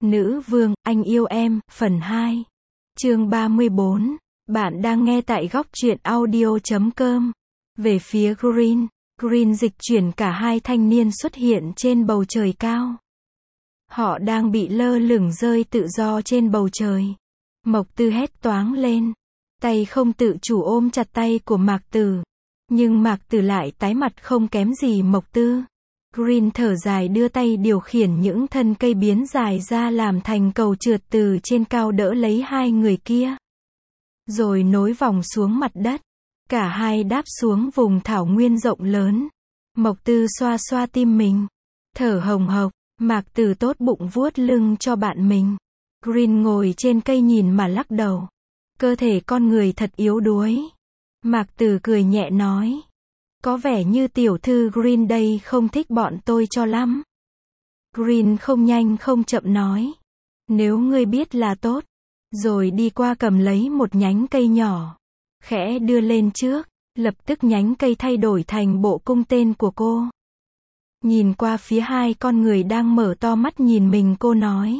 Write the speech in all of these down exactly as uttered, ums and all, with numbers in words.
Nữ vương, anh yêu em, phần hai. Chương ba mươi bốn. Bạn đang nghe tại góc truyện audio chấm com. Về phía Green, Green dịch chuyển cả hai thanh niên xuất hiện trên bầu trời cao. Họ đang bị lơ lửng rơi tự do trên bầu trời. Mộc Tư hét toáng lên. Tay không tự chủ ôm chặt tay của Mạc Tử. Nhưng Mạc Tử lại tái mặt không kém gì Mộc Tư. Green thở dài đưa tay điều khiển những thân cây biến dài ra làm thành cầu trượt từ trên cao đỡ lấy hai người kia. Rồi nối vòng xuống mặt đất. Cả hai đáp xuống vùng thảo nguyên rộng lớn. Mộc Tư xoa xoa tim mình. Thở hồng hộc, Mạc Tử tốt bụng vuốt lưng cho bạn mình. Green ngồi trên cây nhìn mà lắc đầu. Cơ thể con người thật yếu đuối. Mạc Tử cười nhẹ nói. Có vẻ như tiểu thư Green đây không thích bọn tôi cho lắm. Green không nhanh không chậm nói. Nếu ngươi biết là tốt. Rồi đi qua cầm lấy một nhánh cây nhỏ. Khẽ đưa lên trước. Lập tức nhánh cây thay đổi thành bộ cung tên của cô. Nhìn qua phía hai con người đang mở to mắt nhìn mình, cô nói.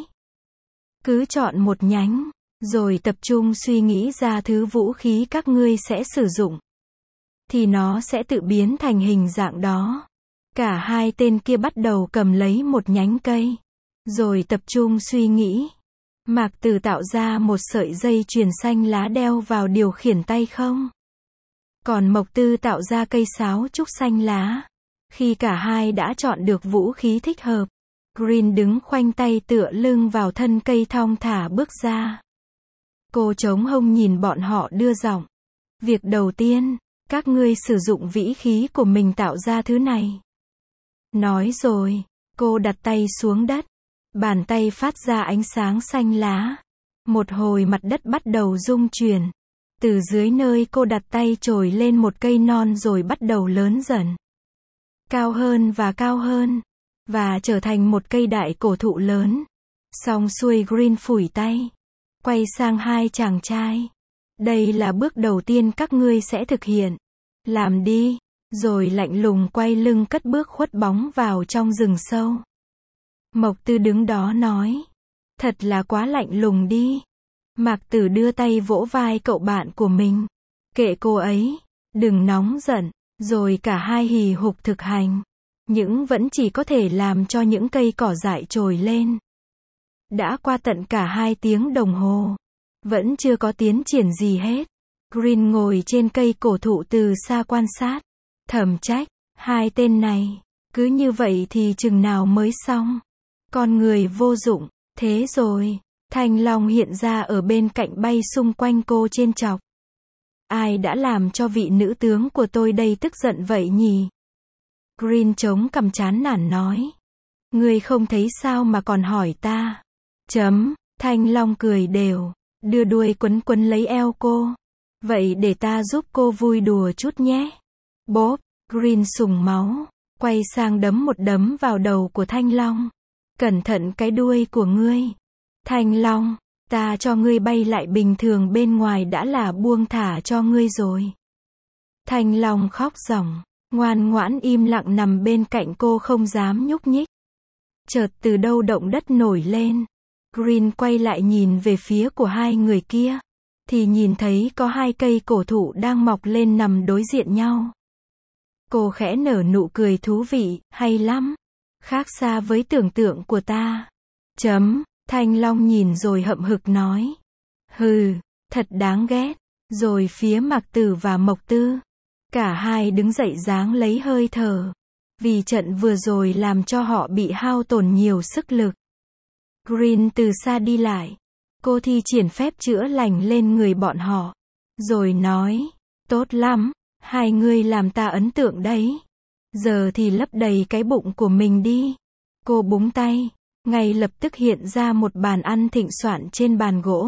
Cứ chọn một nhánh. Rồi tập trung suy nghĩ ra thứ vũ khí các ngươi sẽ sử dụng. Thì nó sẽ tự biến thành hình dạng đó. Cả hai tên kia bắt đầu cầm lấy một nhánh cây. Rồi tập trung suy nghĩ. Mạc Tử tạo ra một sợi dây chuyền xanh lá đeo vào điều khiển tay không. Còn Mộc Tư tạo ra cây sáo trúc xanh lá. Khi cả hai đã chọn được vũ khí thích hợp, Green đứng khoanh tay tựa lưng vào thân cây thong thả bước ra. Cô chống hông nhìn bọn họ đưa giọng. Việc đầu tiên, các ngươi sử dụng vĩ khí của mình tạo ra thứ này. Nói rồi, cô đặt tay xuống đất. Bàn tay phát ra ánh sáng xanh lá. Một hồi mặt đất bắt đầu rung chuyển. Từ dưới nơi cô đặt tay trồi lên một cây non rồi bắt đầu lớn dần. Cao hơn và cao hơn. Và trở thành một cây đại cổ thụ lớn. Xong xuôi Green phủi tay. Quay sang hai chàng trai. Đây là bước đầu tiên các ngươi sẽ thực hiện. Làm đi. Rồi lạnh lùng quay lưng cất bước khuất bóng vào trong rừng sâu. Mộc Tư đứng đó nói. Thật là quá lạnh lùng đi. Mạc Tử đưa tay vỗ vai cậu bạn của mình. Kệ cô ấy. Đừng nóng giận. Rồi cả hai hì hục thực hành. Nhưng vẫn chỉ có thể làm cho những cây cỏ dại trồi lên. Đã qua tận cả hai tiếng đồng hồ. Vẫn chưa có tiến triển gì hết. Green ngồi trên cây cổ thụ từ xa quan sát. Thầm trách. Hai tên này. Cứ như vậy thì chừng nào mới xong. Con người vô dụng. Thế rồi. Thanh long hiện ra ở bên cạnh bay xung quanh cô trên chọc. Ai đã làm cho vị nữ tướng của tôi đây tức giận vậy nhỉ? Green chống cằm chán nản nói. Ngươi không thấy sao mà còn hỏi ta? Chấm. Thanh long cười đều. Đưa đuôi quấn quấn lấy eo cô. Vậy để ta giúp cô vui đùa chút nhé. Bốp. Green sùng máu. Quay sang đấm một đấm vào đầu của Thanh long. Cẩn thận cái đuôi của ngươi. Thanh long. Ta cho ngươi bay lại bình thường bên ngoài đã là buông thả cho ngươi rồi. Thanh long khóc ròng. Ngoan ngoãn im lặng nằm bên cạnh cô không dám nhúc nhích. Chợt từ đâu động đất nổi lên. Green quay lại nhìn về phía của hai người kia. Thì nhìn thấy có hai cây cổ thụ đang mọc lên nằm đối diện nhau. Cô khẽ nở nụ cười thú vị, hay lắm. Khác xa với tưởng tượng của ta. Chấm. Thanh long nhìn rồi hậm hực nói. Hừ, thật đáng ghét. Rồi phía Mạc Tử và Mộc Tư. Cả hai đứng dậy dáng lấy hơi thở. Vì trận vừa rồi làm cho họ bị hao tổn nhiều sức lực. Green từ xa đi lại. Cô thi triển phép chữa lành lên người bọn họ. Rồi nói. Tốt lắm. Hai người làm ta ấn tượng đấy. Giờ thì lấp đầy cái bụng của mình đi. Cô búng tay. Ngay lập tức hiện ra một bàn ăn thịnh soạn trên bàn gỗ.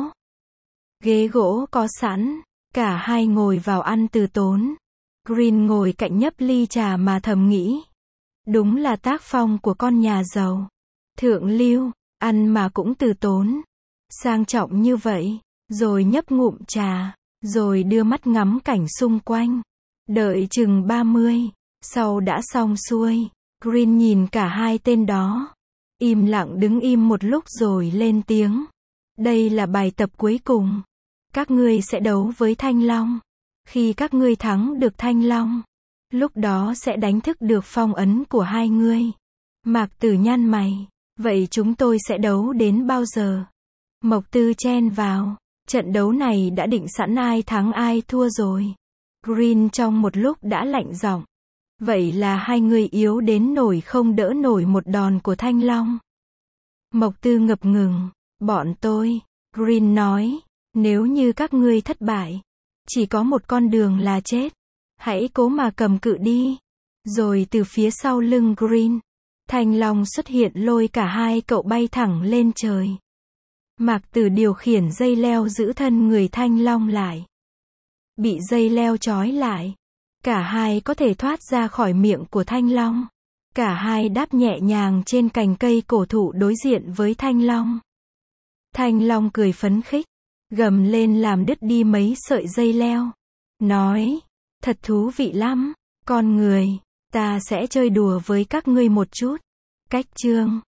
Ghế gỗ có sẵn. Cả hai ngồi vào ăn từ tốn. Green ngồi cạnh nhấp ly trà mà thầm nghĩ. Đúng là tác phong của con nhà giàu. Thượng lưu, ăn mà cũng từ tốn. Sang trọng như vậy. Rồi nhấp ngụm trà. Rồi đưa mắt ngắm cảnh xung quanh. Đợi chừng ba mươi. Sau đã xong xuôi. Green nhìn cả hai tên đó. Im lặng đứng im một lúc rồi lên tiếng. Đây là bài tập cuối cùng. Các ngươi sẽ đấu với Thanh Long. Khi các ngươi thắng được Thanh Long, lúc đó sẽ đánh thức được phong ấn của hai ngươi. Mạc Tử nhăn mày. Vậy chúng tôi sẽ đấu đến bao giờ? Mộc Tư chen vào. Trận đấu này đã định sẵn ai thắng ai thua rồi. Green trong một lúc đã lạnh giọng. Vậy là hai người yếu đến nổi không đỡ nổi một đòn của Thanh Long. Mộc Tư ngập ngừng. Bọn tôi, Green nói, nếu như các ngươi thất bại, chỉ có một con đường là chết. Hãy cố mà cầm cự đi. Rồi từ phía sau lưng Green, Thanh Long xuất hiện lôi cả hai cậu bay thẳng lên trời. Mạc Tử điều khiển dây leo giữ thân người Thanh Long lại. Bị dây leo trói lại, cả hai có thể thoát ra khỏi miệng của Thanh Long. Cả hai đáp nhẹ nhàng trên cành cây cổ thụ đối diện với Thanh Long. Thanh Long cười phấn khích, gầm lên làm đứt đi mấy sợi dây leo. Nói, thật thú vị lắm, con người, ta sẽ chơi đùa với các ngươi một chút. Cách chương